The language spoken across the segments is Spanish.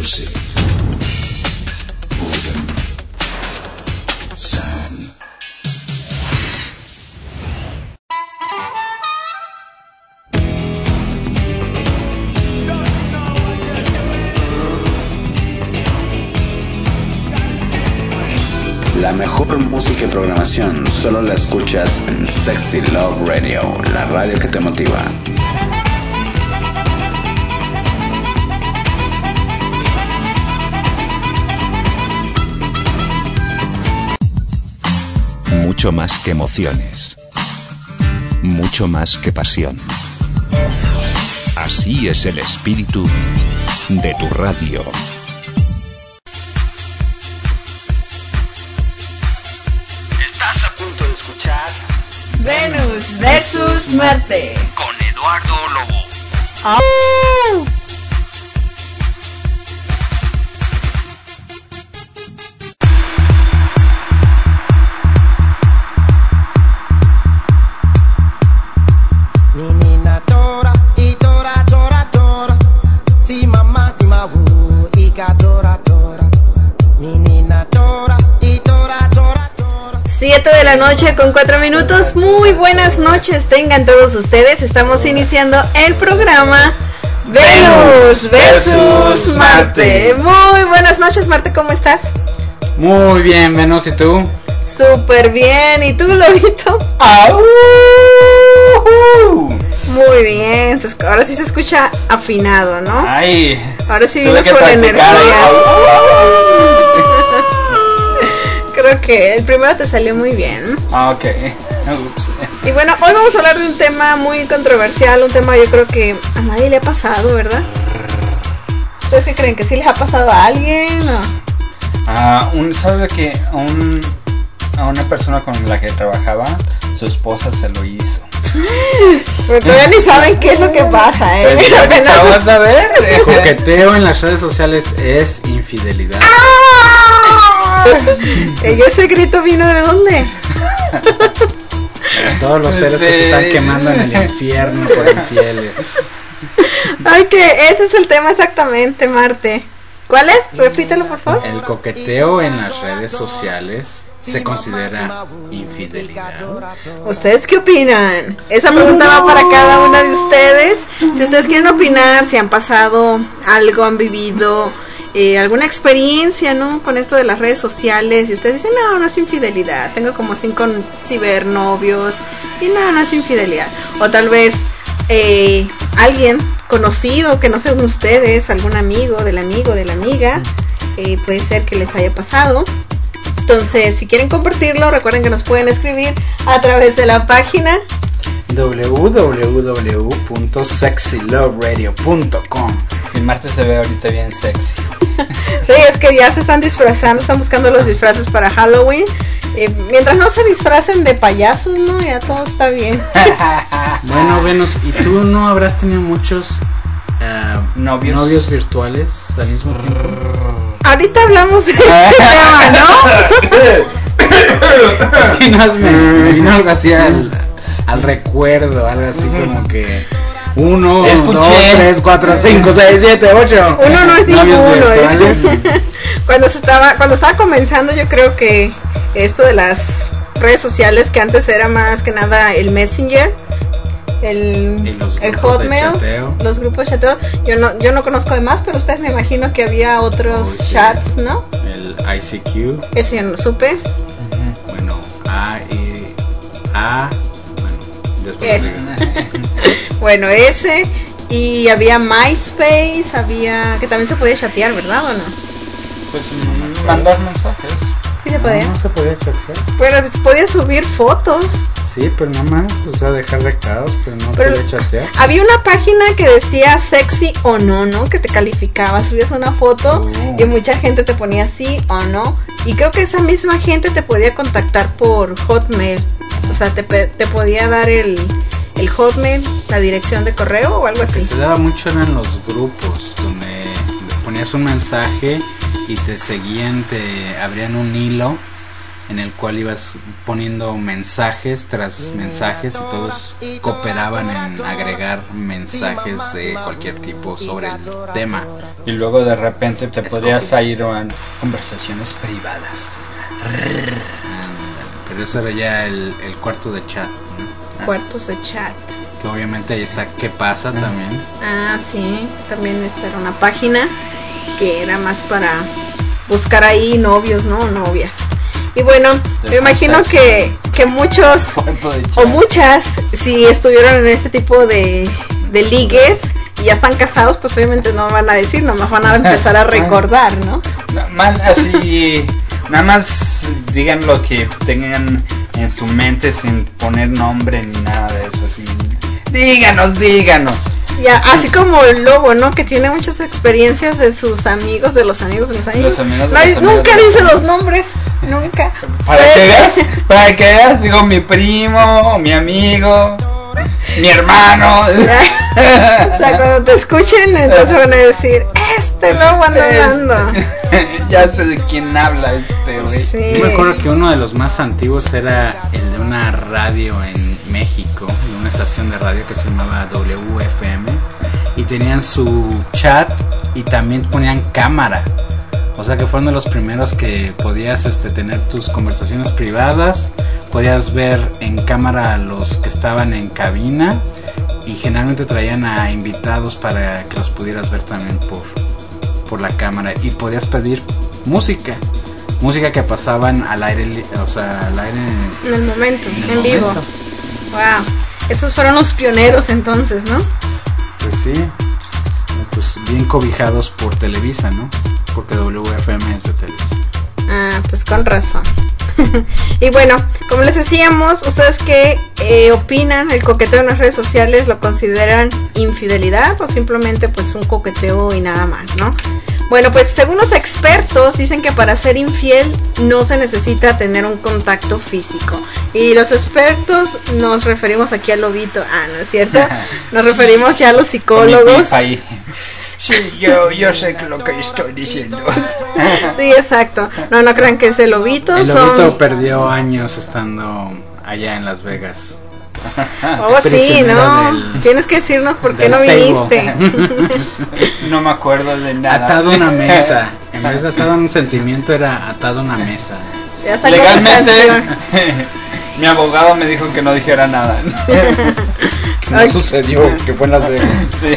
music. Golden sound. La mejor música y programación solo la escuchas en Sexy Love Radio, la radio que te motiva. Mucho más que emociones, mucho más que pasión. Así es el espíritu de tu radio. Estás a punto de escuchar Venus versus Marte con Eduardo Lobo. ¡Oh! De la noche con 4 minutos. Muy buenas noches tengan todos ustedes. Estamos iniciando el programa Venus versus Marte. Muy buenas noches, Marte, ¿cómo estás? Muy bien, Venus, ¿y tú? Súper bien, ¿y tú, Lobito? Muy bien, ahora sí se escucha afinado, ¿no? Ay, ahora sí vino con energías. Creo que el primero te salió muy bien. Ok. Y bueno, hoy vamos a hablar de un tema muy controversial, un tema yo creo que a nadie le ha pasado, ¿verdad? ¿Ustedes qué creen? ¿Que sí les ha pasado a alguien? ¿O? ¿Sabes que a una persona con la que trabajaba, su esposa se lo hizo? Pero todavía ni saben qué es lo que pasa, ¿eh? Pero apenas vas a ver. El coqueteo en las redes sociales es infidelidad. ¿Y ese grito vino de dónde? Todos los seres que se están quemando en el infierno por infieles. Ay, que ese es el tema exactamente, Marte. ¿Cuál es? Repítelo, por favor. El coqueteo en las redes sociales se considera infidelidad. ¿Ustedes qué opinan? Esa pregunta va para cada una de ustedes. Si ustedes quieren opinar, si han pasado algo, han vivido alguna experiencia, ¿no? Con esto de las redes sociales, y ustedes dicen, no es infidelidad, tengo como 5 cibernovios, y no es infidelidad. O tal vez alguien conocido que no sean ustedes, algún amigo, de la amiga, puede ser que les haya pasado. Entonces, si quieren compartirlo, recuerden que nos pueden escribir a través de la página www.sexyloveradio.com. El Marte se ve ahorita bien sexy. Sí, es que ya se están disfrazando, están buscando los disfraces para Halloween. Mientras no se disfracen de payasos, ¿no? Ya todo está bien. Bueno, Venus, ¿y tú no habrás tenido muchos novios virtuales al mismo tiempo? Ahorita hablamos de este tema, ¿no? Es que me vino algo así al recuerdo, algo así como que 1, 2, 3, 4, 5, 6, 7, 8. Uno no es ninguno. Cuando estaba comenzando, yo creo que esto de las redes sociales, que antes era más que nada el Messenger, el Hotmail, los grupos de chateo. Yo no conozco de más, pero ustedes me imagino que había otros chats, ¿no? El ICQ. Ese yo no supe. Bueno, después bueno, ese. Y había MySpace, que también se podía chatear, ¿verdad o no? Pues mandar mensajes. Sí se podía. No se podía chatear. Pero se podía subir fotos. Sí, pero nada más, o sea, dejar recados, pero no podía chatear. Había una página que decía sexy o no, ¿no? Que te calificaba, subías una foto y mucha gente te ponía sí o no. Y creo que esa misma gente te podía contactar por Hotmail. O sea, te podía dar el Hotmail, la dirección de correo o algo así. Lo que se daba mucho eran los grupos, donde ponías un mensaje y te seguían, te abrían un hilo en el cual ibas poniendo mensajes tras mensajes y todos cooperaban en agregar mensajes de cualquier tipo sobre el tema. Y luego de repente te podrías ir a conversaciones privadas. Pero eso era ya el cuarto de chat, ¿no? Cuartos de chat. Que obviamente ahí está ¿Qué pasa? También. Ah, sí, también esa era una página que era más para buscar ahí novios, ¿no? Novias. Y bueno, me imagino que muchos o muchas, si estuvieron en este tipo de ligues y ya están casados, pues obviamente no van a decir, nomás van a empezar a recordar, ¿no? Así, nada más digan lo que tengan en su mente sin poner nombre ni nada de eso, así. Díganos. Ya, así como el Lobo, ¿no? Que tiene muchas experiencias de sus amigos, de los amigos. Nunca dice los nombres, nunca. Para que veas, digo mi primo, mi amigo, mi hermano. O sea, cuando te escuchen, entonces van a decir, Lobo anda hablando. Ya sé de quién habla güey. Sí. Yo me acuerdo que uno de los más antiguos era el de una radio en México, de una estación de radio que se llamaba WFM, y tenían su chat y también ponían cámara. O sea que fueron de los primeros que podías tener tus conversaciones privadas, podías ver en cámara a los que estaban en cabina, y generalmente traían a invitados para que los pudieras ver también por la cámara, y podías pedir música que pasaban al aire, o sea, al aire en el momento, en vivo. Wow, estos fueron los pioneros entonces, ¿no? Pues sí, pues bien cobijados por Televisa, ¿no? Porque WFM es de Televisa. Ah, pues con razón. Y bueno, como les decíamos, ¿ustedes qué opinan? ¿El coqueteo en las redes sociales lo consideran infidelidad o simplemente pues un coqueteo y nada más, ¿no? Bueno, pues según los expertos dicen que para ser infiel no se necesita tener un contacto físico. Y los expertos nos referimos aquí al Lobito. Ah, ¿no es cierto? Nos referimos ya a los psicólogos. Sí, yo sé lo que estoy diciendo. Sí, exacto. No crean que es el Lobito. El Lobito perdió años estando allá en Las Vegas. Oh, sí, ¿no? Tienes que decirnos por qué no viniste. No me acuerdo de nada. Atado a una mesa. En vez de atado a un sentimiento, era atado a una mesa. Legalmente, mi abogado me dijo que no dijera nada. No sucedió, que fue en Las Vegas. Sí.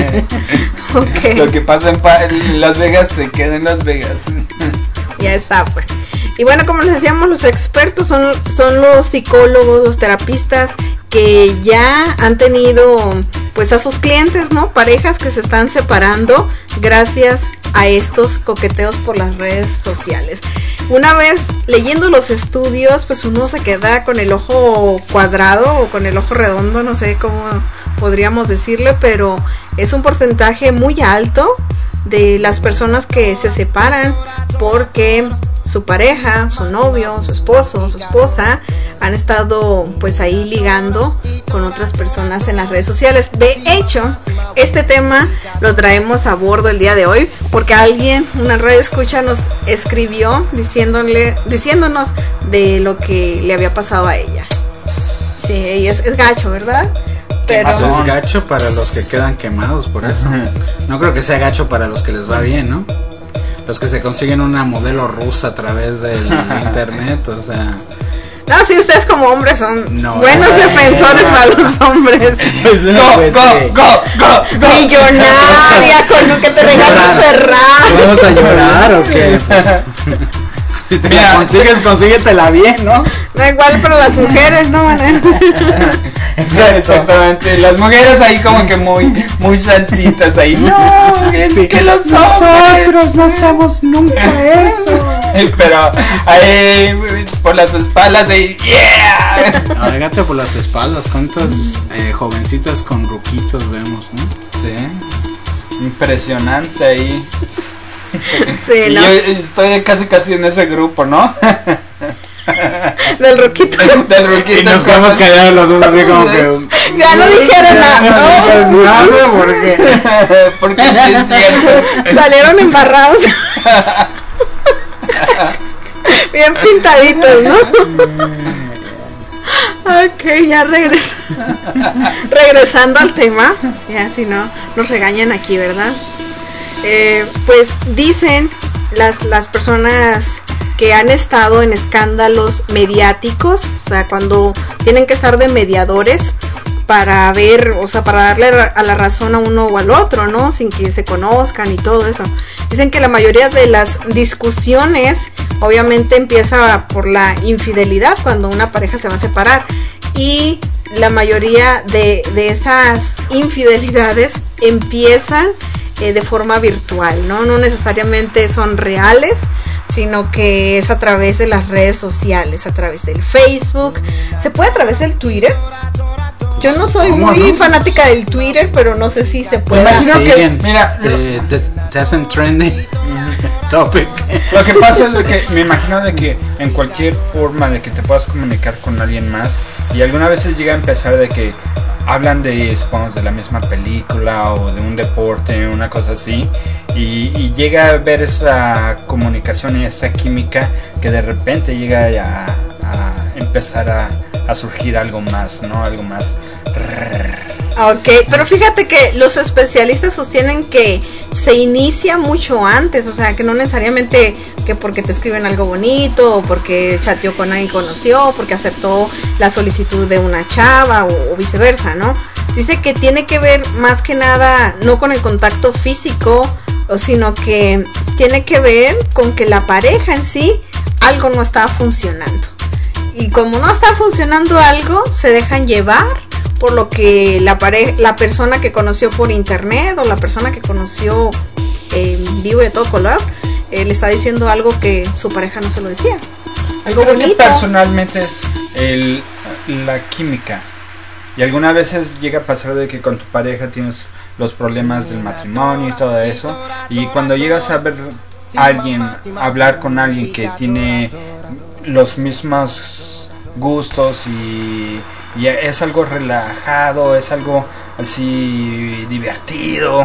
Okay. Lo que pasa en Las Vegas se queda en Las Vegas. Ya está, pues. Y bueno, como les decíamos, los expertos son los psicólogos, los terapistas que ya han tenido pues a sus clientes, ¿no? Parejas que se están separando gracias a estos coqueteos por las redes sociales. Una vez leyendo los estudios, pues uno se queda con el ojo cuadrado o con el ojo redondo, no sé cómo podríamos decirle, pero es un porcentaje muy alto de las personas que se separan porque su pareja, su novio, su esposo, su esposa han estado pues ahí ligando con otras personas en las redes sociales. De hecho, este tema lo traemos a bordo el día de hoy porque alguien, una radio escucha, nos escribió diciéndonos de lo que le había pasado a ella. Sí, es gacho, ¿verdad? Pero es gacho para los que quedan quemados por eso. No creo que sea gacho para los que les va bien, ¿no? Los que se consiguen una modelo rusa a través del internet, o sea. No, sí, ustedes como hombres son buenos defensores para los hombres. Pues Go. Millonaria con lo que te regala un Ferrari. ¿Vamos a llorar o qué? Pues, si te la consigues, consíguetela bien, ¿no? Da igual para las mujeres, ¿no? Exactamente, las mujeres ahí como que muy santitas ahí. No, es sí, que nosotros no hacemos nunca eso. Pero ahí por las espaldas ahí, yeah. Agárrate por las espaldas, cuántas jovencitas con ruquitos vemos, ¿no? Sí, impresionante ahí. Sí, ¿no? Yo estoy casi en ese grupo, ¿no? Del roquito. Y nos quedamos callados los dos así como que ya no dijeron nada. Porque sí es cierto. Salieron embarrados. Bien pintaditos, ¿no? Ok, ya regresando al tema, ya si no nos regañan aquí, ¿verdad? Pues dicen las personas que han estado en escándalos mediáticos, o sea, cuando tienen que estar de mediadores para ver, o sea, para darle a la razón a uno o al otro, ¿no? Sin que se conozcan y todo eso. Dicen que la mayoría de las discusiones obviamente empieza por la infidelidad cuando una pareja se va a separar, y la mayoría de esas infidelidades empiezan de forma virtual, ¿no? No necesariamente son reales, sino que es a través de las redes sociales, a través del Facebook, se puede a través del Twitter. Yo no soy muy fanática del Twitter, pero no sé si se puede. Imagino que mira, te hacen trending topic. Lo que pasa es que me imagino de que en cualquier forma de que te puedas comunicar con alguien más, y algunas veces llega a empezar de que hablan de, supongamos, de la misma película o de un deporte, una cosa así, y llega a ver esa comunicación y esa química que de repente llega a empezar a surgir algo más, ¿no? Algo más. Ok, pero fíjate que los especialistas sostienen que se inicia mucho antes, o sea, que no necesariamente que porque te escriben algo bonito, o porque chateó con alguien que conoció, o porque aceptó la solicitud de una chava, o viceversa, ¿no? Dice que tiene que ver más que nada no con el contacto físico, sino que tiene que ver con que la pareja en sí algo no está funcionando. Y como no está funcionando algo, se dejan llevar por lo que la persona que conoció por internet o la persona que conoció en vivo de todo color le está diciendo algo que su pareja no se lo decía. Algo creo bonito. Que personalmente es la química. Y algunas veces llega a pasar de que con tu pareja tienes los problemas del matrimonio y todo eso. Y cuando llegas a ver a alguien, hablar con alguien que tiene los mismos gustos y es algo relajado, es algo así divertido,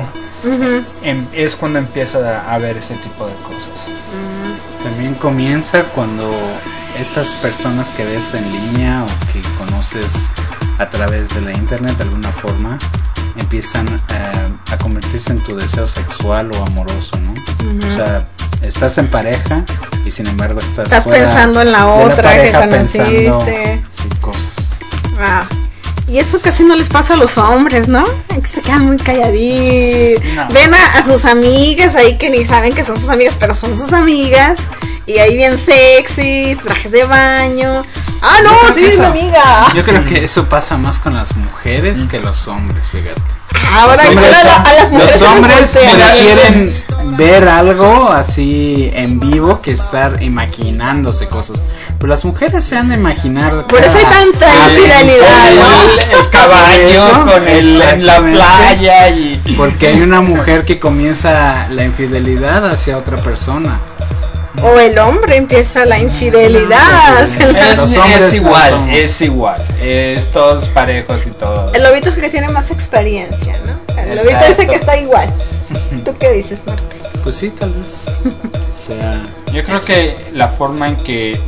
es cuando empieza a ver ese tipo de cosas. También comienza cuando estas personas que ves en línea o que conoces a través de la internet de alguna forma empiezan a convertirse en tu deseo sexual o amoroso, ¿no? O sea, estás en pareja y sin embargo estás pensando en la otra que conociste. Sí, cosas. Y eso casi no les pasa a los hombres, ¿no? Que se quedan muy calladitos. No. Ven a sus amigas ahí que ni saben que son sus amigas, pero son sus amigas. Y ahí bien sexy, trajes de baño. No, sí, es amiga. Yo creo que eso pasa más con las mujeres que los hombres, fíjate. Ahora los hombres quieren ver algo así en vivo que estar imaginándose cosas. Pero las mujeres se han de imaginar. Por eso hay tanta infidelidad, ¿no? El caballo con en la playa porque hay una mujer que comienza la infidelidad hacia otra persona. O el hombre empieza la infidelidad. Es igual. Es todos parejos y todo. El lobito es el que tiene más experiencia, ¿no? El lobito dice que está igual. ¿Tú qué dices, Marte? Pues sí, tal vez. Yo creo que la forma en que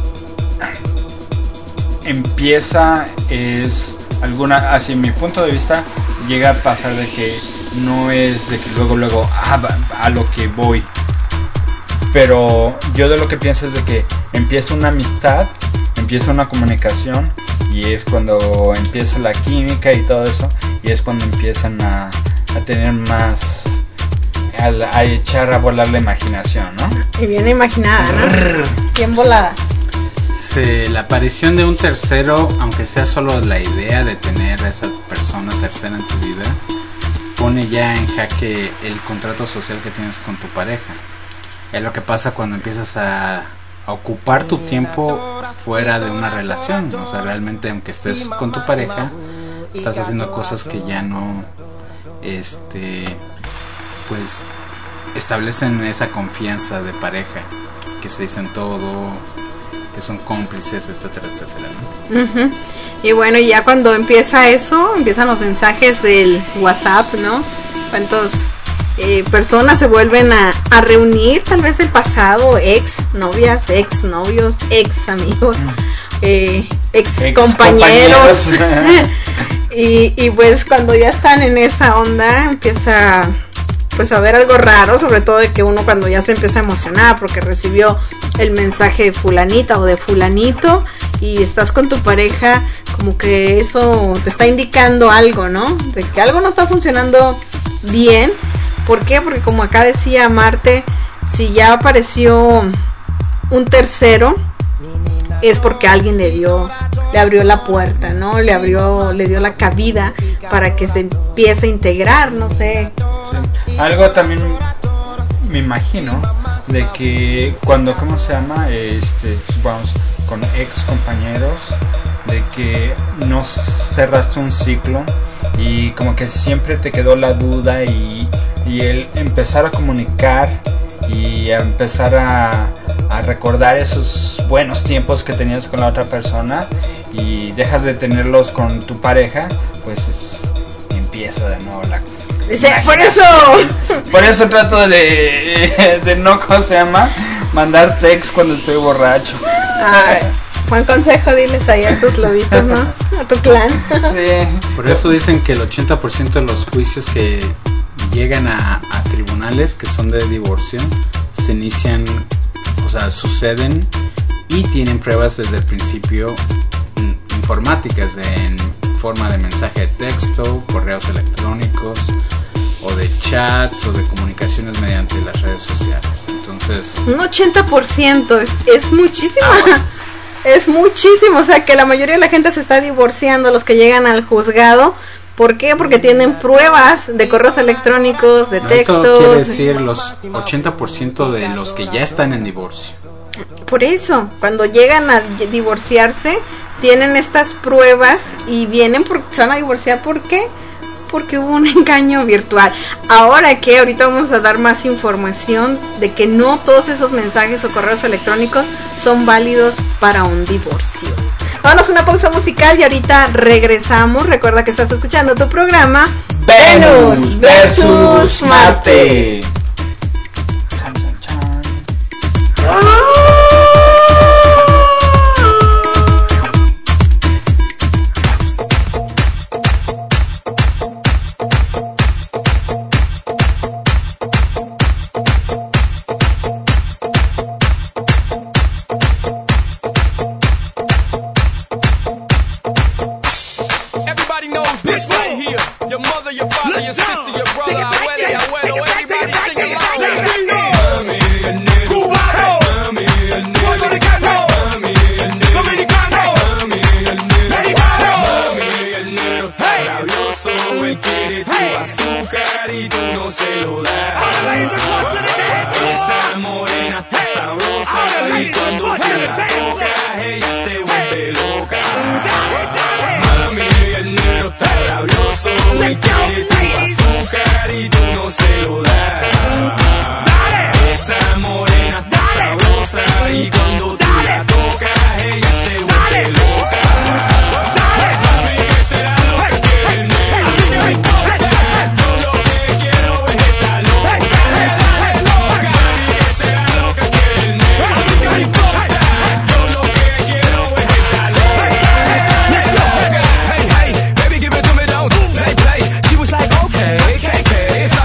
empieza es hacia mi punto de vista, llega a pasar de que no es de que luego a lo que voy. Pero yo de lo que pienso es de que empieza una amistad, empieza una comunicación, y es cuando empieza la química y todo eso, y es cuando empiezan a tener más, a echar a volar la imaginación, ¿no? Y bien imaginada, ¿no? Bien volada. Sí, la aparición de un tercero, aunque sea solo la idea de tener a esa persona tercera en tu vida, pone ya en jaque el contrato social que tienes con tu pareja. Es lo que pasa cuando empiezas a ocupar tu tiempo fuera de una relación. O sea, realmente aunque estés con tu pareja, estás haciendo cosas que ya no pues establecen esa confianza de pareja, que se dicen todo, que son cómplices, etcétera, etcétera, ¿no? Y bueno, ya cuando empieza eso, empiezan los mensajes del WhatsApp, ¿no? ¿Cuántos personas se vuelven a reunir, tal vez el pasado, ex novias, ex novios, ex amigos, ex compañeros. y pues cuando ya están en esa onda empieza pues a ver algo raro, sobre todo de que uno cuando ya se empieza a emocionar porque recibió el mensaje de fulanita o de fulanito y estás con tu pareja, como que eso te está indicando algo, ¿no? De que algo no está funcionando bien. ¿Por qué? Porque como acá decía Marte, si ya apareció un tercero, es porque alguien le abrió la puerta, ¿no? Le dio la cabida para que se empiece a integrar, no sé. Sí. Algo también me imagino de que cuando, ¿cómo se llama? Supongamos con ex compañeros, de que no cerraste un ciclo y como que siempre te quedó la duda y el empezar a comunicar y a empezar a recordar esos buenos tiempos que tenías con la otra persona y dejas de tenerlos con tu pareja, pues empieza de nuevo la por eso trato de no, ¿cómo se llama? Mandar text cuando estoy borracho. Buen consejo, diles ahí a tus lobitos, ¿no? A tu clan. Sí. Por eso dicen que el 80% de los juicios que llegan a tribunales que son de divorcio se inician, o sea, suceden y tienen pruebas desde el principio informáticas en forma de mensaje de texto, correos electrónicos o de chats o de comunicaciones mediante las redes sociales. Entonces, un 80% es muchísimo. Es muchísimo, o sea que la mayoría de la gente se está divorciando, los que llegan al juzgado. ¿Por qué? Porque tienen pruebas de correos electrónicos, de textos. Esto quiere decir los 80% de los que ya están en divorcio. Por eso, cuando llegan a divorciarse, tienen estas pruebas y vienen porque se van a divorciar. ¿Por qué? Porque hubo un engaño virtual. Ahorita vamos a dar más información de que no todos esos mensajes o correos electrónicos son válidos para un divorcio. Vámonos a una pausa musical y ahorita regresamos. Recuerda que estás escuchando tu programa Venus versus Marte. It's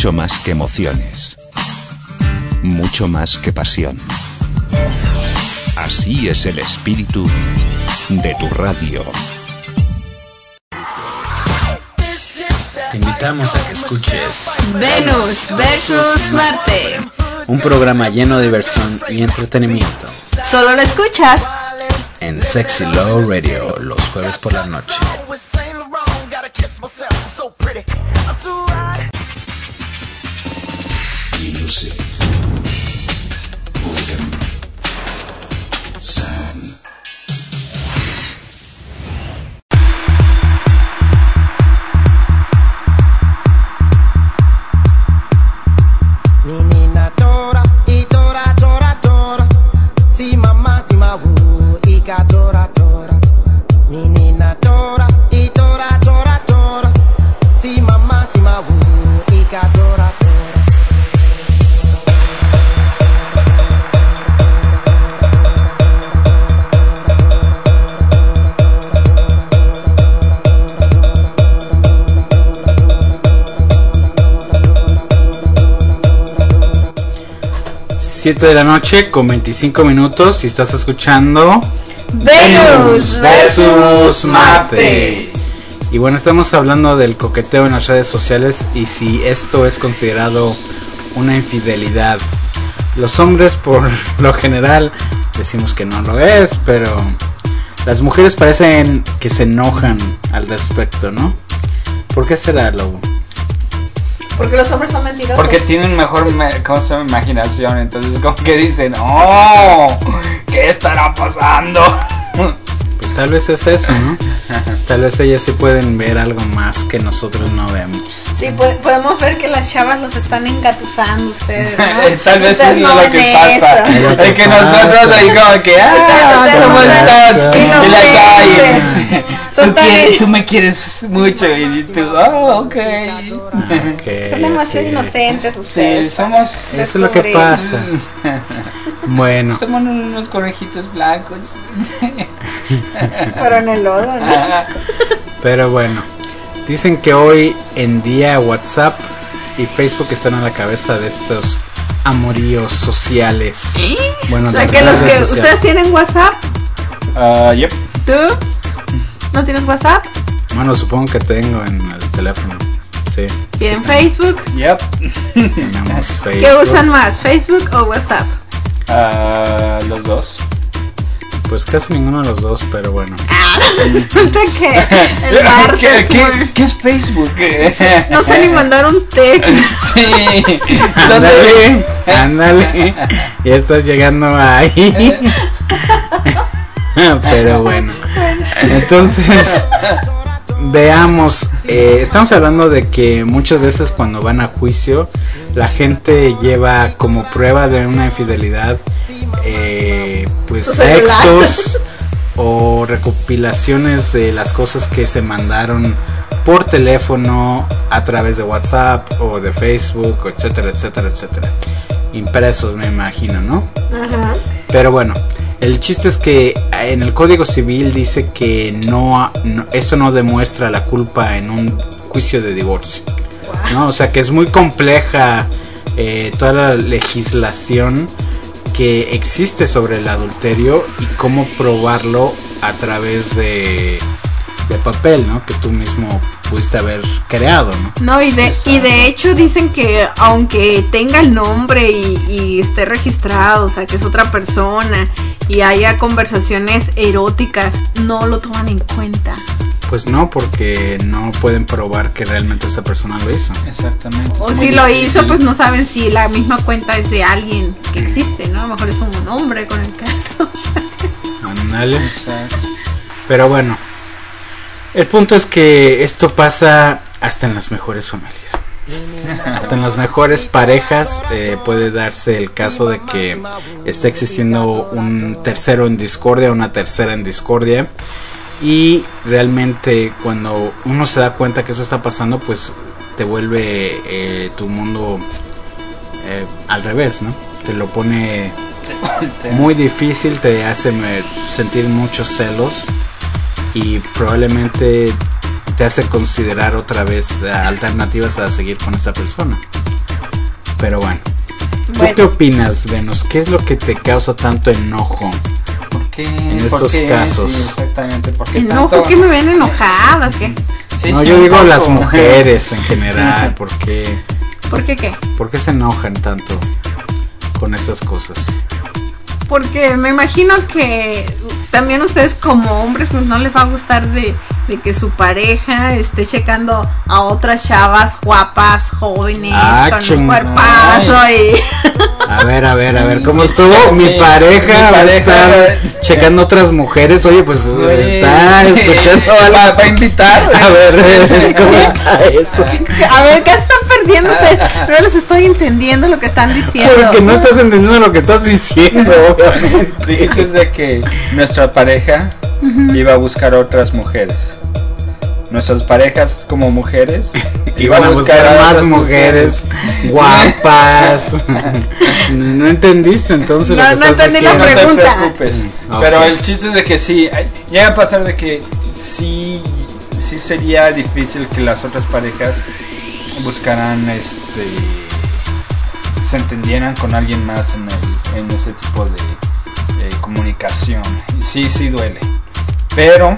Mucho más que emociones. Mucho más que pasión. Así es el espíritu de tu radio. Te invitamos a que escuches Venus versus Marte. un programa lleno de diversión y entretenimiento Solo lo escuchas en Sexy Love Radio los jueves por la noche. Music. Boredom. Sound. Menina tora e tora tora tora, si mamá si mabu e tora tora. Menina tora e tora tora tora, si mamá si mabu e tora tora. Siete de la noche con 25 minutos y estás escuchando Venus versus Marte. Y bueno, estamos hablando del coqueteo en las redes sociales y si esto es considerado una infidelidad. Los hombres por lo general decimos que no lo es, pero las mujeres parecen que se enojan al respecto, ¿no? ¿Por qué será, Lobo? Porque los hombres son mentirosos. Porque tienen mejor imaginación, entonces como que dicen, ¡oh! ¿Qué estará pasando? Pues tal vez es eso, ¿no? Tal vez ellas sí pueden ver algo más que nosotros no vemos. Sí, podemos ver que las chavas los están engatusando ustedes, ¿no? Tal vez Ustedes es no lo ven que eso. pasa. Es que nosotros ahí como que, Ustedes ¿cómo son estás? Y la inocentes. Son tan tú me quieres mucho y tú, ok. Son demasiado inocentes Sí, ustedes. somos Eso es lo que Descubrir. pasa. Bueno, somos unos conejitos blancos. Pero en el lodo, ¿no? pero bueno, dicen que hoy en día WhatsApp y Facebook están a la cabeza de estos amoríos sociales. Bueno, O sea, de que los redes que sociales. ustedes tienen WhatsApp, Yep. ¿tú? ¿No tienes WhatsApp? Bueno, supongo que tengo en el teléfono. Sí, ¿Tienen Facebook? Yep. tenemos Facebook. ¿Qué usan más, Facebook o WhatsApp? Los dos. Pues casi ninguno de los dos, pero bueno. Resulta que el martes ¿Qué es Facebook? no sé ni mandar un texto. Sí. Ándale, ándale. Ya estás llegando ahí. Pero bueno. Entonces, veamos. Estamos hablando de que muchas veces cuando van a juicio, la gente lleva como prueba de una infidelidad, pues Tu celular. textos o recopilaciones de las cosas que se mandaron por teléfono, a través de WhatsApp o de Facebook, etcétera, etcétera, etcétera. Impresos, me imagino, ¿no? Ajá. Pero bueno, el chiste es que en el Código Civil dice que esto no demuestra la culpa en un juicio de divorcio, ¿no? O sea que es muy compleja toda la legislación que existe sobre el adulterio y cómo probarlo a través de papel, ¿no? Que tú mismo pudiste haber creado, ¿no? No, y de hecho dicen que aunque tenga el nombre y esté registrado, o sea, que es otra persona y haya conversaciones eróticas, no lo toman en cuenta. Pues no, porque no pueden probar que realmente esa persona lo hizo. Exactamente. O Es si muy lo difícil. hizo, pues no saben si la misma cuenta es de alguien que existe, ¿no? A lo mejor es un hombre con el caso. Ándale. Exacto. Pero bueno, el punto es que esto pasa hasta en las mejores familias. Hasta en las mejores parejas puede darse el caso de que está existiendo un tercero en discordia, una tercera en discordia. Y realmente cuando uno se da cuenta que eso está pasando, pues te vuelve tu mundo al revés, ¿no? Te lo pone muy difícil, te hace sentir muchos celos y probablemente te hace considerar otra vez alternativas a seguir con esa persona. Pero bueno, ¿tú qué opinas, Venus? ¿Qué es lo que te causa tanto enojo en estos casos? Sí, exactamente. ¿Por qué ¿Enojo? tanto? ¿Que me ven enojada? ¿Qué? Sí, No, sí, yo un digo poco. las mujeres en general. ¿Por qué ¿Qué? se enojan tanto con esas cosas? Porque me imagino que también ustedes como hombres pues no les va a gustar de que su pareja esté checando a otras chavas guapas, jóvenes, con un chingada. cuerpazo y... A ver, ¿cómo estuvo? Mi pareja va a estar checando otras mujeres. Oye, pues está escuchando algo. Va a invitar. A ver, ¿cómo está eso? A ver, ¿qué están perdiendo ustedes? No les estoy entendiendo lo que están diciendo. Porque no estás entendiendo lo que estás diciendo, obviamente. Dijiste de que nuestra pareja iba a buscar otras mujeres. Nuestras parejas como mujeres Iban a buscar más mujeres guapas. No entendiste entonces No, lo que no estás entendí la diciendo. No te pregunta. preocupes. Ok. Pero el chiste es de que sí, llega a pasar de que sí sería difícil que las otras parejas buscaran se entendieran con alguien más en ese tipo de comunicación. Y sí duele. Pero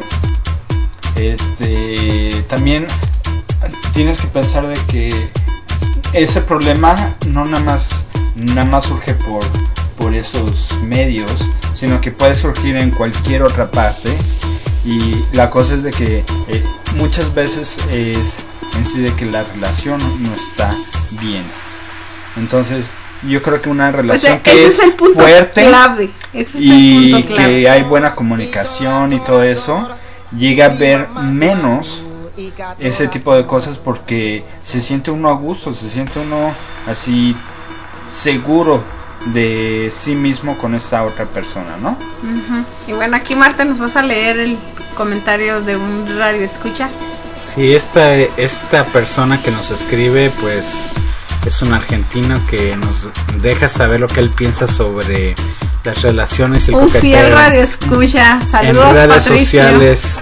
también tienes que pensar de que ese problema no nada más surge por esos medios, sino que puede surgir en cualquier otra parte. Y la cosa es de que muchas veces es en sí de que la relación no está bien. Entonces yo creo que una relación que ese es es el punto fuerte clave. Ese es y el punto clave. que hay buena comunicación y todo eso, llega a ver menos ese tipo de cosas porque se siente uno a gusto, se siente uno así seguro de sí mismo con esta otra persona, ¿no? Ujú. Y bueno, aquí Marta nos vas a leer el comentario de un radio escucha. Sí, esta persona que nos escribe pues es un argentino que nos deja saber lo que él piensa sobre las relaciones y el Un coqueteo fiel radio escucha. en Saludos, redes Patricio. sociales.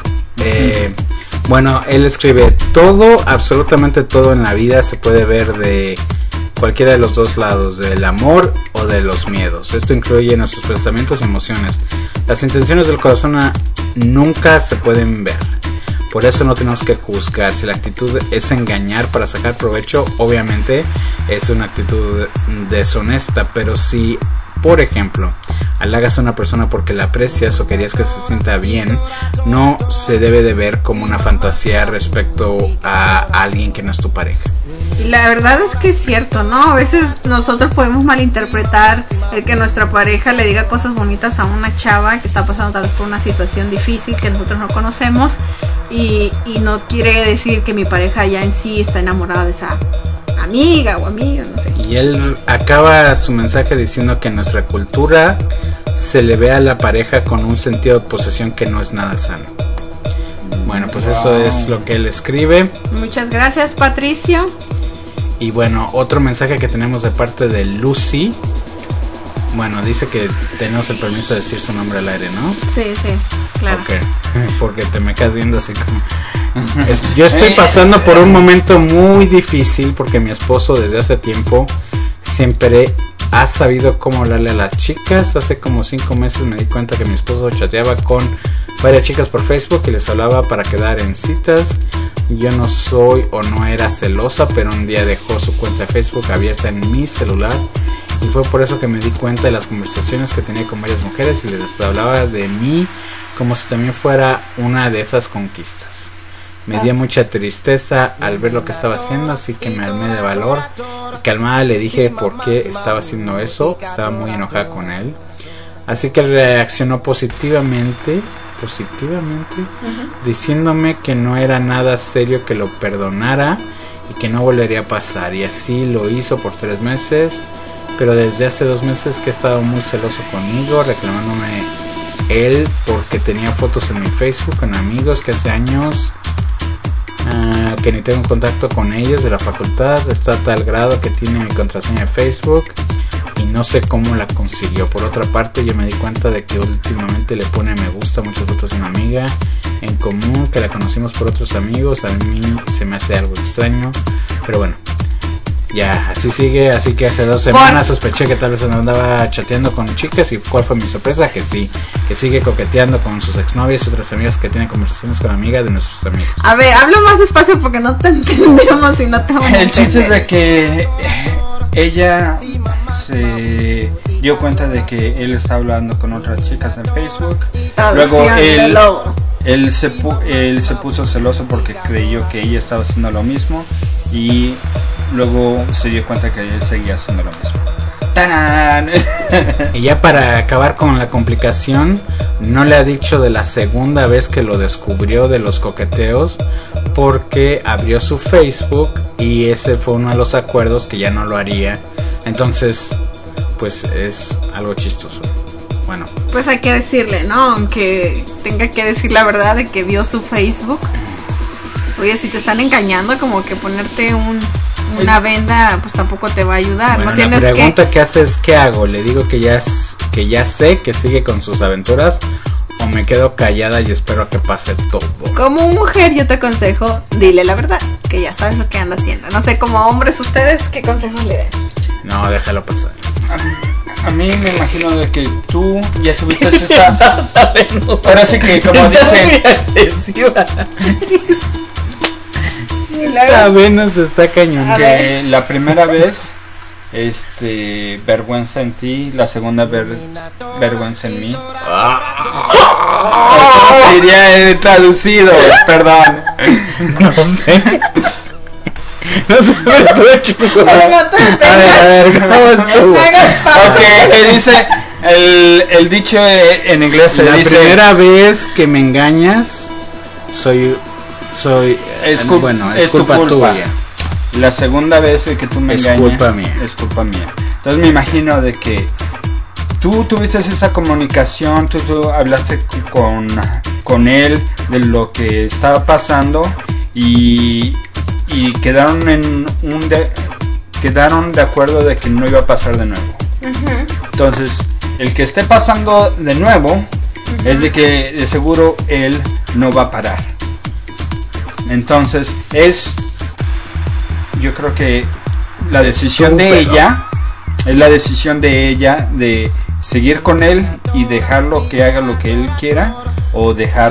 Bueno, él escribe: absolutamente todo en la vida se puede ver de cualquiera de los dos lados, del amor o de los miedos. Esto incluye nuestros pensamientos y emociones. Las intenciones del corazón nunca se pueden ver. Por eso no tenemos que juzgar. Si la actitud es engañar para sacar provecho, obviamente es una actitud deshonesta. Pero si, por ejemplo, halagas a una persona porque la aprecias o querías que se sienta bien, no se debe de ver como una fantasía respecto a alguien que no es tu pareja. Y la verdad es que es cierto, ¿no? A veces nosotros podemos malinterpretar el que nuestra pareja le diga cosas bonitas a una chava que está pasando tal vez por una situación difícil que nosotros no conocemos y no quiere decir que mi pareja ya en sí está enamorada de esa amiga o amigo, no sé. Y él acaba su mensaje diciendo que en nuestra cultura se le ve a la pareja con un sentido de posesión que no es nada sano. Bueno, pues eso es lo que él escribe. Muchas gracias, Patricio. Y bueno, otro mensaje que tenemos de parte de Lucy. Bueno, dice que tenemos el permiso de decir su nombre al aire, ¿no? Sí, claro. Ok, porque te me quedas viendo así como... Yo estoy pasando por un momento muy difícil porque mi esposo desde hace tiempo siempre ha sabido cómo hablarle a las chicas. Hace como 5 meses me di cuenta que mi esposo chateaba con varias chicas por Facebook y les hablaba para quedar en citas. Yo no soy o no era celosa, pero un día dejó su cuenta de Facebook abierta en mi celular y fue por eso que me di cuenta de las conversaciones que tenía con varias mujeres y les hablaba de mí como si también fuera una de esas conquistas. Me dio mucha tristeza al ver lo que estaba haciendo, así que me armé de valor y calmada le dije por qué estaba haciendo eso. Estaba muy enojada con él, así que reaccionó positivamente, diciéndome que no era nada serio, que lo perdonara y que no volvería a pasar, y así lo hizo por 3 meses. Pero desde hace 2 meses que he estado muy celoso conmigo, reclamándome él porque tenía fotos en mi Facebook con amigos que hace años que ni tengo contacto con ellos de la facultad. Está a tal grado que tiene mi contraseña de Facebook. y no sé cómo la consiguió. Por otra parte, yo me di cuenta de que últimamente le pone me gusta muchas fotos a una amiga en común que la conocimos por otros amigos. A mí se me hace algo extraño, pero bueno, ya así sigue. Así que hace 2 semanas sospeché que tal vez andaba chateando con chicas, y ¿cuál fue mi sorpresa? Que sí, que sigue coqueteando con sus exnovias y otras amigas, que tiene conversaciones con amigas de nuestros amigos. A ver, hablo más despacio porque no te entendemos y no te vamos a El chiste es de que ella se dio cuenta de que él está hablando con otras chicas en Facebook. Luego él se puso celoso porque creyó que ella estaba haciendo lo mismo, y luego se dio cuenta que él seguía haciendo lo mismo. ¡Tarán! Y ya para acabar con la complicación, no le ha dicho de la segunda vez que lo descubrió de los coqueteos, porque abrió su Facebook y ese fue uno de los acuerdos que ya no lo haría. Entonces, pues es algo chistoso. Bueno, pues hay que decirle, ¿no? Aunque tenga que decir la verdad de que vio su Facebook. Oye, si te están engañando, como que ponerte una venda, pues tampoco te va a ayudar. Bueno, no tienes la pregunta que hace es ¿qué hago? ¿Le digo que ya sé que sigue con sus aventuras, o me quedo callada y espero a que pase todo? Como mujer yo te aconsejo, dile la verdad, que ya sabes lo que anda haciendo. No sé, como hombres ustedes, ¿qué consejos le dan? No, déjalo pasar. A mí me imagino de que tú ya tuviste esa... Ahora sí que, como dicen... La Venus está cañón. Que la primera vez, vergüenza en ti, la segunda vergüenza en mí. Sería traducido, perdón. No sé. No sé, pero estuve chico. A ver, ¿cómo estuvo? Ok, que dice el dicho en inglés se la dice: la primera vez que me engañas es culpa tuya. La segunda vez que tú me engañas es culpa mía. Entonces me imagino de que tú tuviste esa comunicación, tú hablaste con él de lo que estaba pasando, y quedaron quedaron de acuerdo de que no iba a pasar de nuevo. Entonces, el que esté pasando de nuevo es de que de seguro él no va a parar. Entonces, yo creo que la decisión de ella es la decisión de ella de seguir con él y dejarlo que haga lo que él quiera, o dejar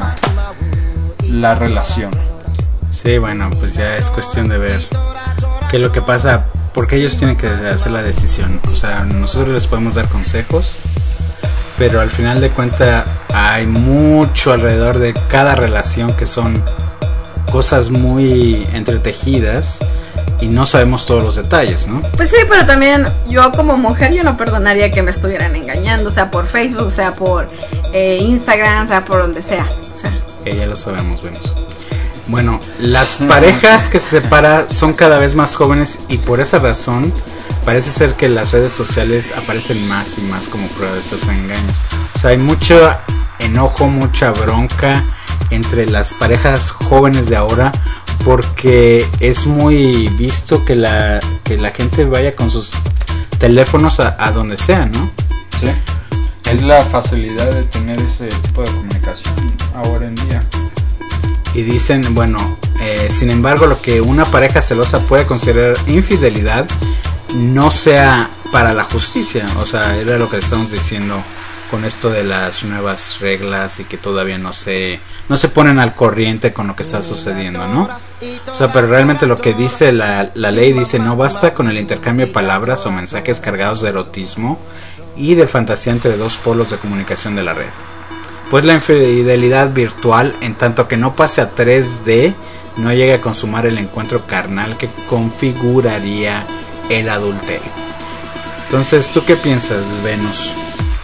la relación. Sí, bueno, pues ya es cuestión de ver qué es lo que pasa, porque ellos tienen que hacer la decisión. O sea, nosotros les podemos dar consejos, pero al final de cuentas hay mucho alrededor de cada relación que son cosas muy entretejidas y no sabemos todos los detalles, ¿no? Pues sí, pero también yo como mujer yo no perdonaría que me estuvieran engañando, sea por Facebook, sea por Instagram, sea por donde sea. O sea, ya lo sabemos, vemos. Bueno, las parejas que se separan son cada vez más jóvenes, y por esa razón parece ser que las redes sociales aparecen más y más como prueba de estos engaños. O sea, hay mucho enojo, mucha bronca entre las parejas jóvenes de ahora, porque es muy visto que la gente vaya con sus teléfonos a donde sea, ¿no? Sí. Es la facilidad de tener ese tipo de comunicación ahora en día. Y dicen, sin embargo, lo que una pareja celosa puede considerar infidelidad no sea para la justicia. O sea, era lo que estamos diciendo con esto de las nuevas reglas, y que todavía no se ponen al corriente con lo que está sucediendo, ¿no? O sea, pero realmente lo que dice la ley dice: no basta con el intercambio de palabras o mensajes cargados de erotismo y de fantasía entre dos polos de comunicación de la red. Pues la infidelidad virtual, en tanto que no pase a 3D, no llega a consumar el encuentro carnal que configuraría el adulterio. Entonces, ¿tú qué piensas, Venus?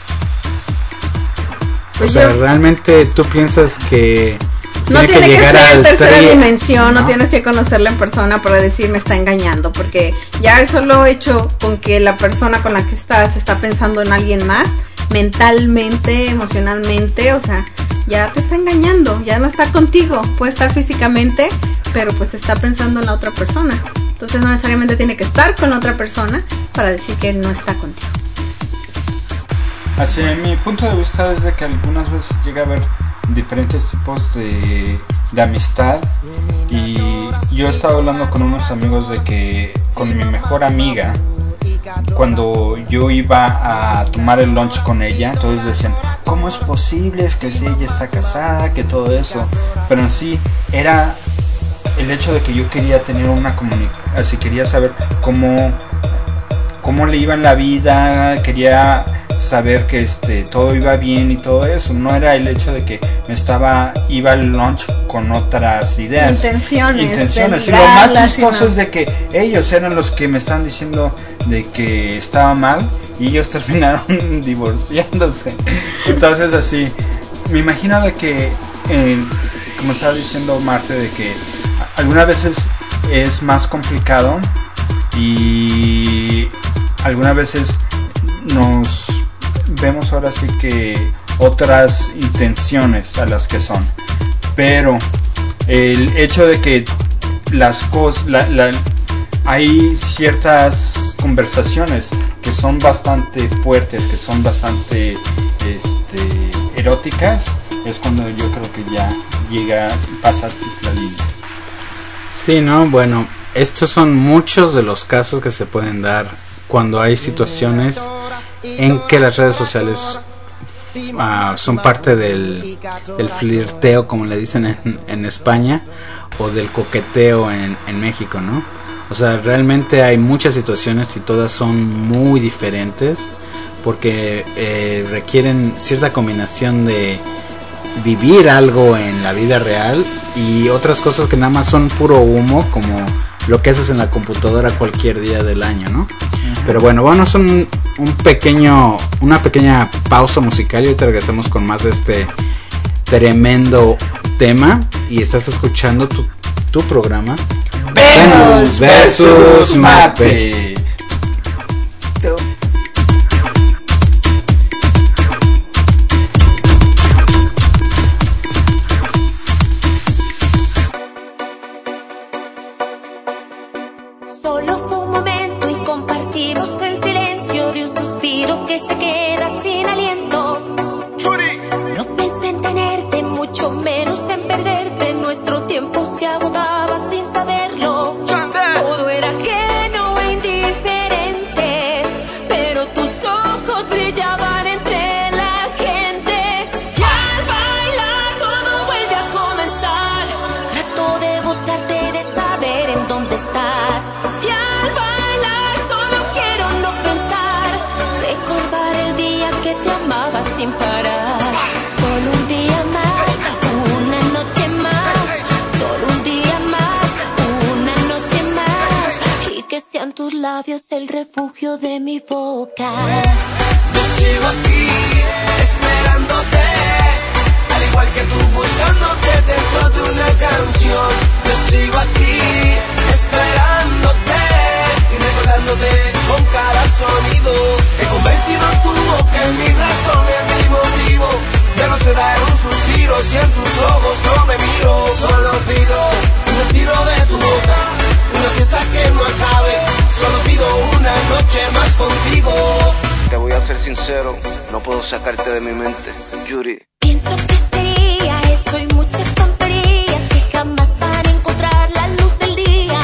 Pues o sea, ¿realmente tú piensas que no tiene que llegar ser en tercera dimensión, ¿no? No tienes que conocerla en persona para decir me está engañando, porque ya eso lo he hecho con que la persona con la que estás está pensando en alguien más, mentalmente, emocionalmente, o sea, ya te está engañando, ya no está contigo, puede estar físicamente, pero pues está pensando en la otra persona. Entonces no necesariamente tiene que estar con otra persona para decir que no está contigo. Así, mi punto de vista es de que algunas veces llega a haber diferentes tipos de amistad, y yo he estado hablando con unos amigos de que con mi mejor amiga, cuando yo iba a tomar el lunch con ella, todos decían, ¿cómo es posible? Es que si ella está casada, que todo eso, pero en sí era el hecho de que yo quería tener una comunicación, así quería saber cómo le iba en la vida, quería saber que todo iba bien y todo eso. No era el hecho de que iba al lunch con otras ideas, intenciones. Y lo más chistoso es de que ellos eran los que me estaban diciendo de que estaba mal, y ellos terminaron divorciándose. Entonces así, me imagino de que como estaba diciendo Marte, de que algunas veces es más complicado, y algunas veces nos vemos ahora sí que otras intenciones a las que son, pero el hecho de que las cosas, hay ciertas conversaciones que son bastante fuertes, que son bastante eróticas, es cuando yo creo que ya pasaste la línea. Sí, ¿no? Bueno, estos son muchos de los casos que se pueden dar cuando hay situaciones en que las redes sociales son parte del flirteo, como le dicen en España, o del coqueteo en México, ¿no? O sea, realmente hay muchas situaciones y todas son muy diferentes, porque requieren cierta combinación de vivir algo en la vida real y otras cosas que nada más son puro humo, como lo que haces en la computadora cualquier día del año, ¿no? Pero bueno, vamos a una pequeña pausa musical y ahorita regresamos con más de este tremendo tema. Y estás escuchando tu programa Venus versus Marte. Solo fue un momento y compartimos el silencio de un suspiro que se queda sin aliento. No pensé en tenerte, mucho menos en perderte. Nuestro tiempo se agotaba sin saberlo. Todo era ajeno e indiferente, pero tus ojos brillaban entre la gente. Y al bailar todo vuelve a comenzar. Trato de buscarte, de saber en dónde estás. Y al bailar solo quiero no pensar, recordar el día que te amaba sin parar. Solo un día más, una noche más. Solo un día más, una noche más. Y que sean tus labios el refugio de mi boca. Yo sigo aquí, esperándote, al igual que tú buscándote dentro de una canción. Yo sigo aquí, esperándote y recordándote con cada sonido. He convertido tu boca en mi razón, en mi motivo. Ya no se da en un suspiro si en tus ojos no me miro. Solo pido un respiro de tu boca, una fiesta que no acabe. Solo pido una noche más contigo. Te voy a ser sincero, no puedo sacarte de mi mente, Yuri. Pienso que sería eso y muchas tonterías que jamás van a encontrar la luz del día.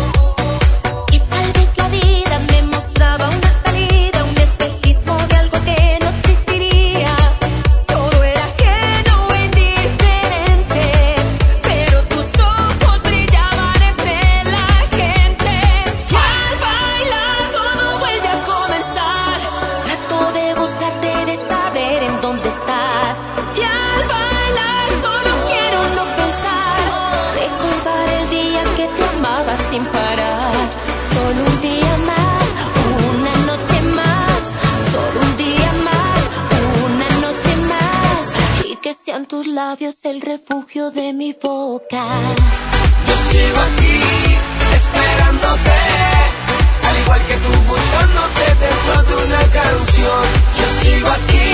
Que tal vez la vida me mostraba una salida, un espejismo de algo que no existiría. Todo era ajeno e indiferente, pero tus ojos brillaban entre la gente. Y al bailar todo vuelve a comenzar. Trato de buscarte, de saber en dónde estás. Y al bailar solo quiero no pensar, recordar el día que te amaba sin parar. Solo un día más, una noche más. Solo un día más, una noche más. Y que sean tus labios el refugio de mi boca. Yo sigo aquí, esperándote, al igual que tú buscándote dentro de una canción. Yo sigo aquí,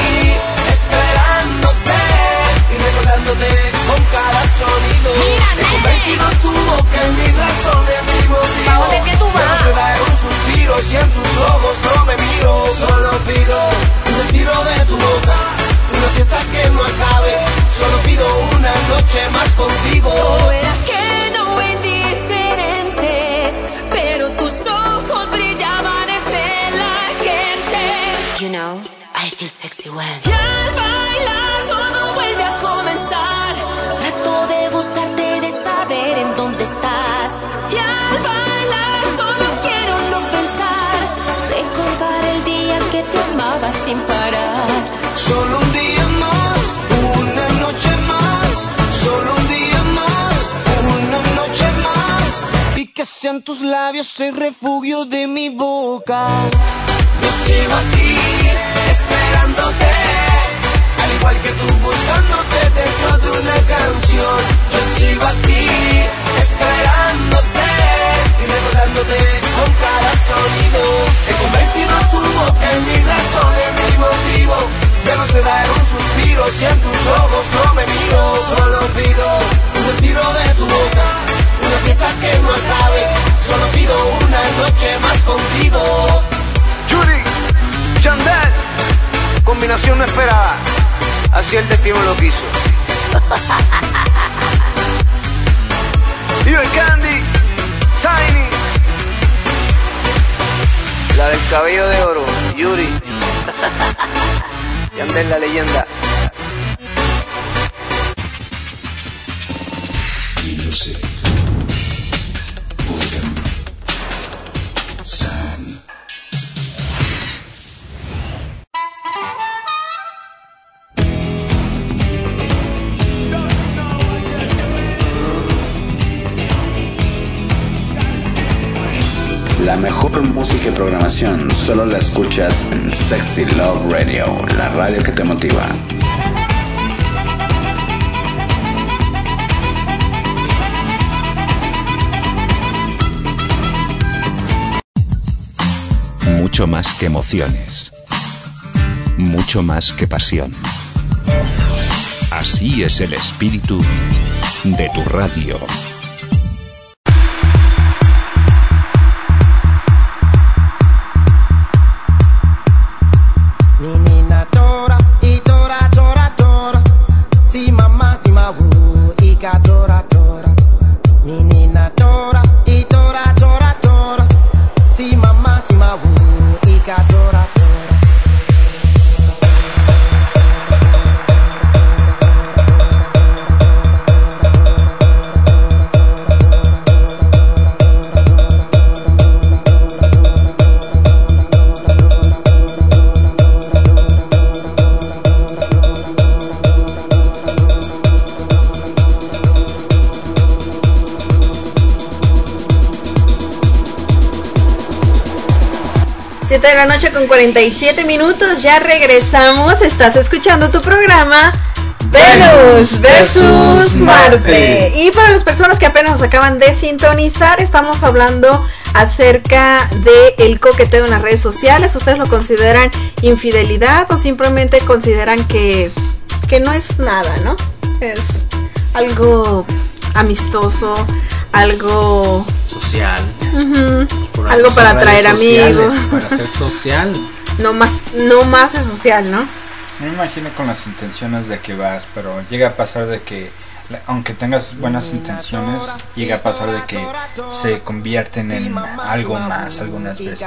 esperándote y recordándote con cada sonido. Mira, he convertido tu boca en mi razón, en mi motivo. Vamos de que Y al bailar todo vuelve a comenzar. Trato de buscarte, de saber en dónde estás. Y al bailar solo quiero no pensar, recordar el día que te amaba sin parar. Solo un día más, una noche más. Solo un día más, una noche más. Y que sean tus labios el refugio de mi boca. Yo sigo aquí, esperándote, al igual que tú buscándote dentro de una canción. Yo sigo aquí, esperándote y recordándote con cada sonido. He convertido tu boca en mi razón, en mi motivo. Ya no se da un suspiro si en tus ojos no me miro. Solo pido un respiro de tu boca, una fiesta que no acabe. Solo pido una noche más contigo. Yuri, Chandel, combinación no esperada, así el destino lo quiso. Y el Candy, Tiny, la del cabello de oro, Yuri, Chandel la leyenda. Music. Organ. Sound. La mejor música y programación solo la escuchas en Sexy Love Radio, la radio que te motiva. Mucho más que emociones. Mucho más que pasión. Así es el espíritu de tu radio. Menina tora y tora tora tora. Si mamá si mabu y ka tora tora. Menina tora y tora tora tora. Si mamá si mabu y ka tora tora. De la noche con 47 minutos, ya regresamos. Estás escuchando tu programa Venus versus Marte. Y para las personas que apenas nos acaban de sintonizar, estamos hablando acerca del coqueteo en las redes sociales. ¿Ustedes lo consideran infidelidad o simplemente consideran que no es nada, ¿no? Es algo amistoso, algo social, algo para atraer amigos, para ser social. No más es social, ¿no? Me imagino con las intenciones de que vas, pero llega a pasar de que, aunque tengas buenas intenciones, llega a pasar de que se convierten en algo más algunas veces.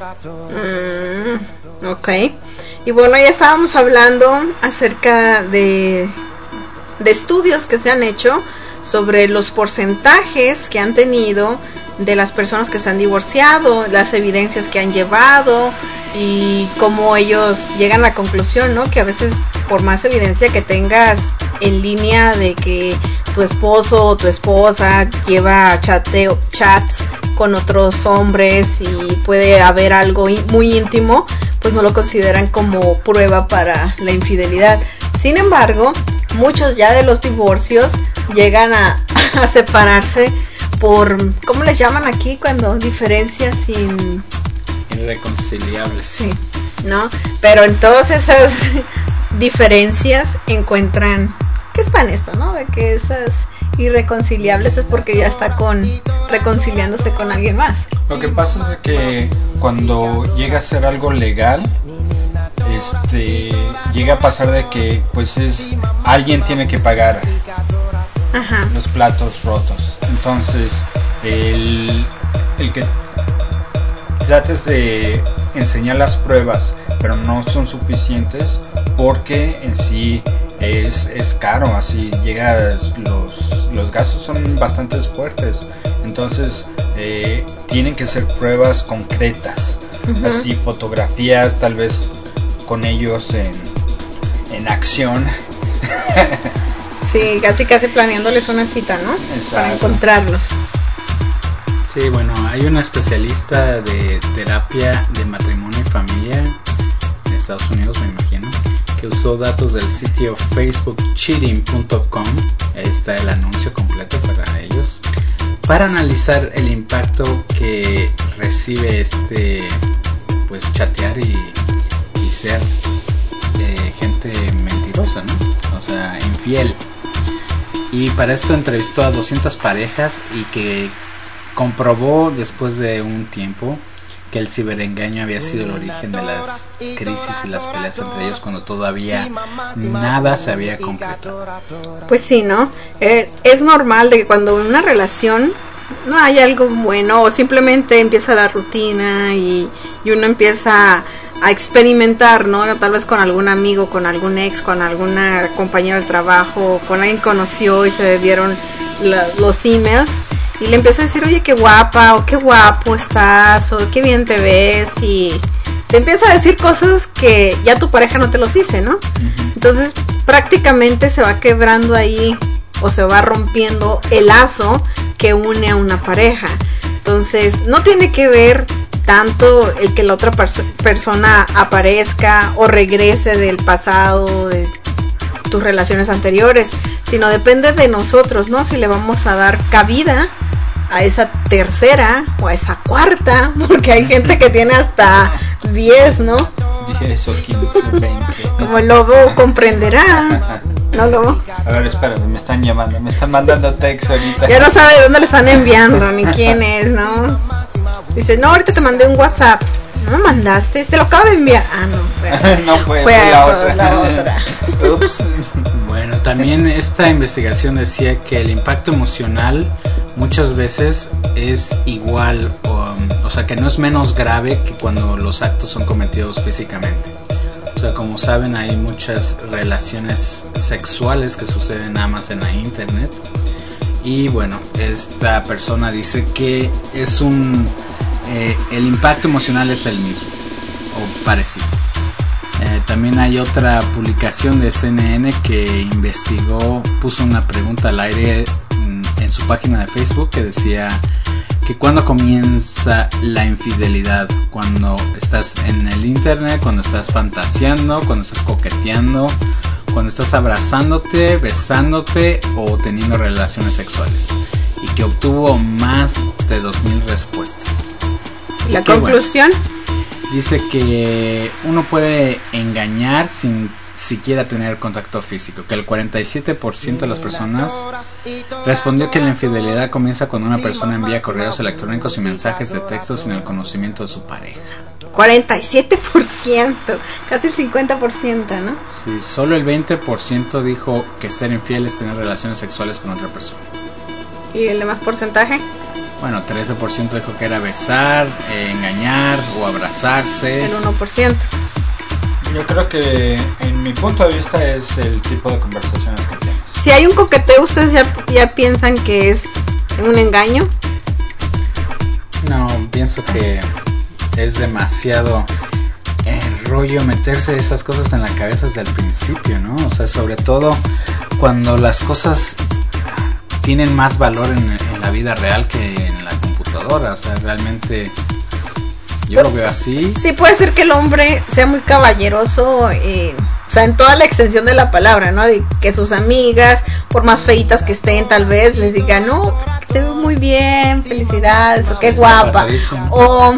Ok. Y bueno, ya estábamos hablando acerca de estudios que se han hecho sobre los porcentajes que han tenido de las personas que se han divorciado, las evidencias que han llevado y cómo ellos llegan a la conclusión, ¿no? Que a veces por más evidencia que tengas en línea de que tu esposo o tu esposa lleva chats con otros hombres y puede haber algo muy íntimo, pues no lo consideran como prueba para la infidelidad. Sin embargo, muchos ya de los divorcios llegan a separarse por, ¿cómo les llaman aquí? Cuando diferencias irreconciliables. Sí, ¿no? Pero en todas esas diferencias encuentran que está en esto, ¿no? De que esas irreconciliables es porque ya está reconciliándose con alguien más. Lo que pasa es que cuando llega a ser algo legal, llega a pasar de que pues alguien tiene que pagar los platos rotos. Entonces el trates de enseñar las pruebas, pero no son suficientes porque en sí es caro, así llegas, los gastos son bastante fuertes, entonces tienen que ser pruebas concretas, así fotografías tal vez con ellos en acción. Sí, casi planeándoles una cita, ¿no? Exacto. Para encontrarlos. Sí, bueno, hay una especialista de terapia de matrimonio y familia en Estados Unidos, me imagino, que usó datos del sitio facebookcheating.com, ahí está el anuncio completo para ellos, para analizar el impacto que recibe pues chatear y ser gente mentirosa, ¿no? O sea, infiel. Y para esto entrevistó a 200 parejas y que comprobó después de un tiempo que el ciberengaño había sido el origen de las crisis y las peleas entre ellos cuando todavía nada se había concretado. Pues sí, ¿no? Es normal de que cuando en una relación no hay algo bueno o simplemente empieza la rutina y uno empieza a experimentar, ¿no? Tal vez con algún amigo, con algún ex, con alguna compañera de trabajo, con alguien que conoció y se dieron los emails y le empieza a decir, oye, qué guapa o qué guapo estás o qué bien te ves, y te empieza a decir cosas que ya tu pareja no te los dice, ¿no? Entonces prácticamente se va quebrando ahí o se va rompiendo el lazo que une a una pareja. Entonces no tiene que ver tanto el que la otra persona aparezca o regrese del pasado, de tus relaciones anteriores, sino depende de nosotros, ¿no? Si le vamos a dar cabida a esa tercera o a esa cuarta, porque hay gente que tiene hasta 10, ¿no? 10 o 15, 20. Como el lobo comprenderá, ¿no, lobo? A ver, espérate, me están llamando, me están mandando texto ahorita. Ya no sabe de dónde le están enviando, ni quién es, ¿no? Dice, no, ahorita te mandé un WhatsApp. ¿No me mandaste? Te lo acabo de enviar. Ah, no, no fue la otra. Ups. Bueno, también esta investigación decía que el impacto emocional muchas veces es igual, o sea, que no es menos grave que cuando los actos son cometidos físicamente. O sea, como saben, hay muchas relaciones sexuales que suceden nada más en la internet. Y bueno, esta persona dice que es el impacto emocional es el mismo o parecido. También hay otra publicación de CNN que investigó, puso una pregunta al aire en su página de Facebook que decía que cuando comienza la infidelidad, cuando estás en el internet, cuando estás fantaseando, cuando estás coqueteando, cuando estás abrazándote, besándote o teniendo relaciones sexuales, y que obtuvo más de 2,000 respuestas. ¿La conclusión? Bueno, dice que uno puede engañar sin siquiera tener contacto físico, que el 47% de las personas respondió que la infidelidad comienza cuando una persona envía correos electrónicos y mensajes de texto sin el conocimiento de su pareja. 47%, casi el 50%, ¿no? Sí, solo el 20% dijo que ser infiel es tener relaciones sexuales con otra persona. ¿Y el demás porcentaje? Bueno, 13% dijo que era besar, engañar o abrazarse. El 1%. Yo creo que en mi punto de vista es el tipo de conversaciones que tienes. Si hay un coqueteo, ¿ustedes ya piensan que es un engaño? No, pienso que es demasiado rollo meterse esas cosas en la cabeza desde el principio, ¿no? O sea, sobre todo cuando las cosas tienen más valor en la vida real que en la computadora. O sea, realmente yo lo veo así. Sí, puede ser que el hombre sea muy caballeroso, o sea, en toda la extensión de la palabra, ¿no? De que sus amigas, por más feitas que estén, tal vez les digan, no, te veo muy bien, felicidades, o qué guapa, o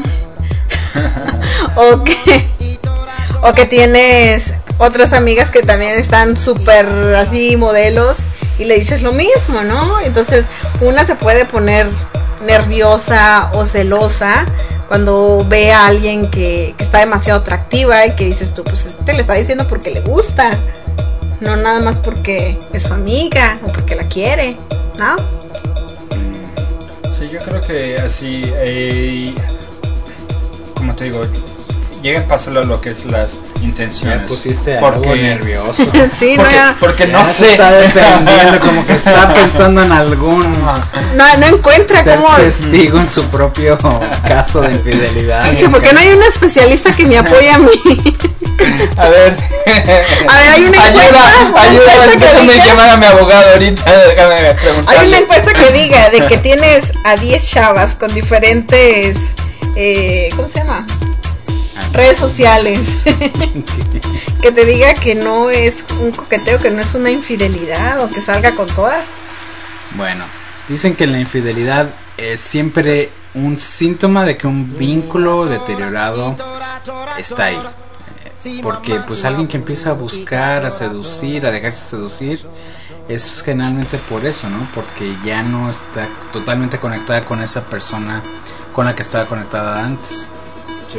que tienes otras amigas que también están súper así modelos y le dices lo mismo, ¿no? Entonces una se puede poner nerviosa o celosa cuando ve a alguien que está demasiado atractiva y que dices tú, pues le está diciendo porque le gusta, no nada más porque es su amiga o porque la quiere, ¿no? Sí, yo creo que así te digo, lleguen a pasarlo lo que es las intenciones. Me pusiste porque algo nervioso. Sí, porque Ya no se sé. está defendiendo, como que está pensando en algún no encuentra ser cómo. testigo en su propio caso de infidelidad. Sí, porque no hay un especialista que me apoye a mí. A ver, hay una ayuda, encuesta que déjame diga- llamar a mi abogado ahorita, déjame preguntarle. Hay una encuesta que diga de que tienes a 10 chavas con diferentes, ¿cómo se llama? Redes sociales. Que te diga que no es un coqueteo, que no es una infidelidad o que salga con todas. Bueno, dicen que la infidelidad es siempre un síntoma de que un vínculo deteriorado está ahí. Porque pues alguien que empieza a buscar, a seducir, a dejarse seducir, es generalmente por eso, ¿no? Porque ya no está totalmente conectada con esa persona con la que estaba conectada antes. Sí.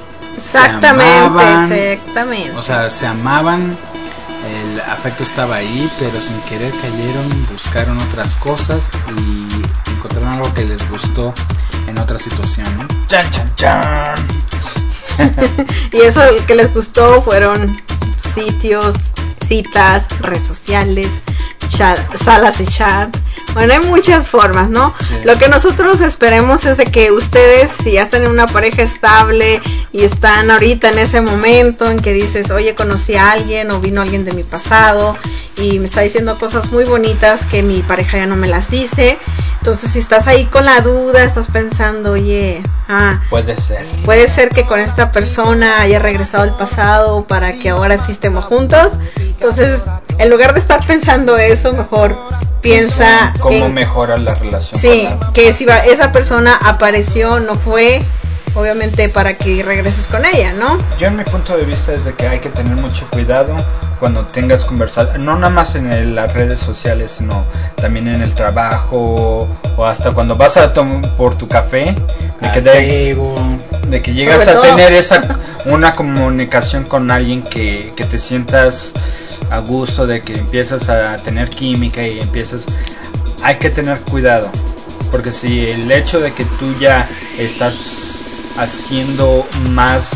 Exactamente. O sea, se amaban, el afecto estaba ahí, pero sin querer cayeron, buscaron otras cosas y encontraron algo que les gustó en otra situación, ¿no? Chan, chan, chan. Y eso que les gustó fueron sitios, citas, redes sociales, salas de chat. Bueno, hay muchas formas, ¿no? Sí. Lo que nosotros esperemos es de que ustedes, si ya están en una pareja estable y están ahorita en ese momento en que dices, oye, conocí a alguien o vino alguien de mi pasado y me está diciendo cosas muy bonitas que mi pareja ya no me las dice. Entonces, si estás ahí con la duda, estás pensando, oye, puede ser que con esta persona haya regresado al pasado para que ahora sí estemos juntos. Entonces, en lugar de estar pensando eso, mejor piensa cómo mejora la relación. Sí, que si esa persona apareció, no fue obviamente para que regreses con ella, ¿no? Yo en mi punto de vista es de que hay que tener mucho cuidado cuando tengas conversación, no nada más en las redes sociales, sino también en el trabajo o hasta cuando vas por tu café, de que llegas a tener una comunicación con alguien que te sientas a gusto, de que empiezas a tener química y hay que tener cuidado, porque si el hecho de que tú ya estás haciendo más,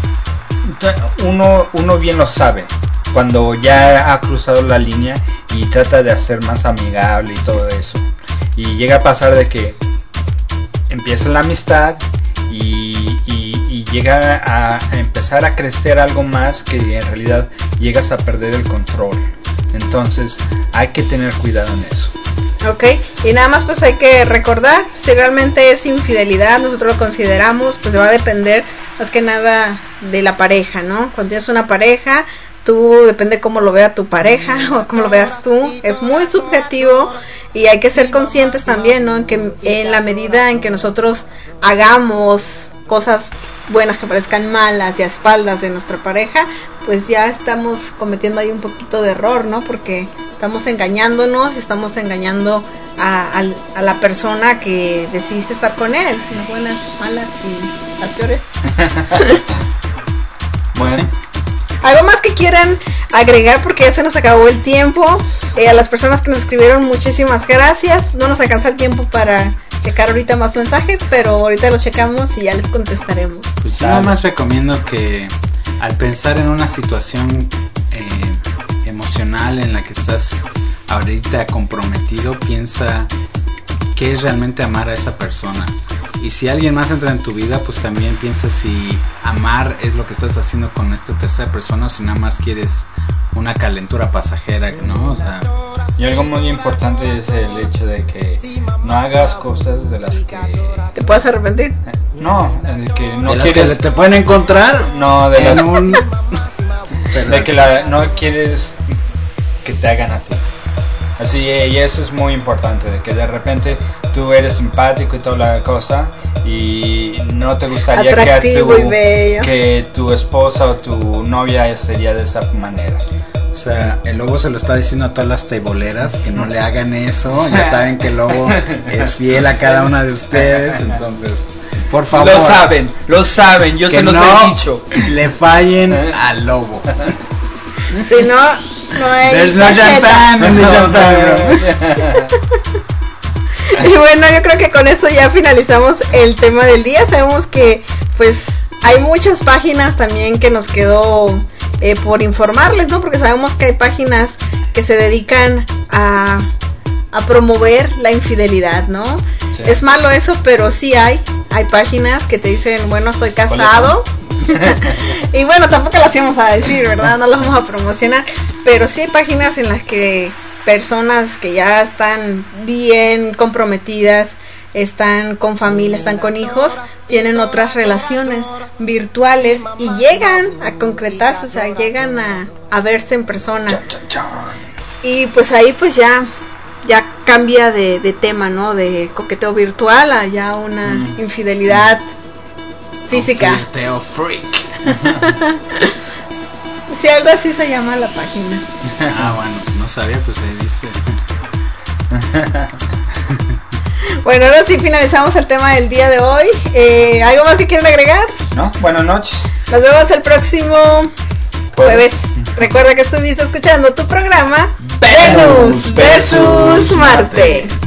uno bien lo sabe cuando ya ha cruzado la línea y trata de hacer más amigable y todo eso, y llega a pasar de que empieza la amistad y llega a empezar a crecer algo más que en realidad llegas a perder el control. Entonces hay que tener cuidado en eso. Ok, y nada más pues hay que recordar, si realmente es infidelidad, nosotros lo consideramos, pues va a depender más que nada de la pareja, ¿no? Cuando tienes una pareja, depende cómo lo vea tu pareja o cómo lo veas tú, es muy subjetivo y hay que ser conscientes también, ¿no? En la medida en que nosotros hagamos cosas buenas que parezcan malas y a espaldas de nuestra pareja, pues ya estamos cometiendo ahí un poquito de error, ¿no? Porque estamos engañándonos y estamos engañando a la persona que decidiste estar con él, las buenas, malas y las peores. Bueno. ¿Algo más que quieran agregar? Porque ya se nos acabó el tiempo. A las personas que nos escribieron, muchísimas gracias. No nos alcanza el tiempo para checar ahorita más mensajes, pero ahorita los checamos y ya les contestaremos. Pues yo nada más recomiendo que al pensar en una situación emocional en la que estás ahorita comprometido, piensa qué es realmente amar a esa persona. Y si alguien más entra en tu vida, pues también piensa si amar es lo que estás haciendo con esta tercera persona o si nada más quieres una calentura pasajera, ¿no? O sea, y algo muy importante es el hecho de que no hagas cosas de las que te puedas arrepentir. No, de que no de las quieres, que te pueden encontrar. No, de las de que no quieres que te hagan a ti. Así, y eso es muy importante, de que de repente tú eres simpático y toda la cosa y no te gustaría que tu esposa o tu novia sería de esa manera. O sea, el lobo se lo está diciendo a todas las teiboleras que no le hagan eso. Ya saben que el lobo es fiel a cada una de ustedes, entonces por favor. Lo saben, yo se los he dicho. Le fallen al lobo. Si no hay. There's no champagne in the champagne. Y bueno, yo creo que con esto ya finalizamos el tema del día. Sabemos que pues hay muchas páginas también que nos quedó por informarles, ¿no? Porque sabemos que hay páginas que se dedican a promover la infidelidad, ¿no? Sí. Es malo eso, pero sí hay páginas que te dicen, bueno, estoy casado. Y bueno, tampoco las íbamos a decir, ¿verdad? No las vamos a promocionar, pero sí hay páginas en las que personas que ya están bien comprometidas, están con familia, están con hijos, tienen otras relaciones virtuales y llegan a concretarse, o sea, llegan a verse en persona. Y pues ahí pues ya cambia de tema, ¿no? De coqueteo virtual a ya una infidelidad física. Coqueteo freak. Sí, algo así se llama la página. Bueno, no sabía, pues ahí dice. Bueno, ahora sí finalizamos el tema del día de hoy. ¿Algo más que quieren agregar? No, buenas noches. Nos vemos el próximo jueves. Recuerda que estuviste escuchando tu programa Venus versus Marte.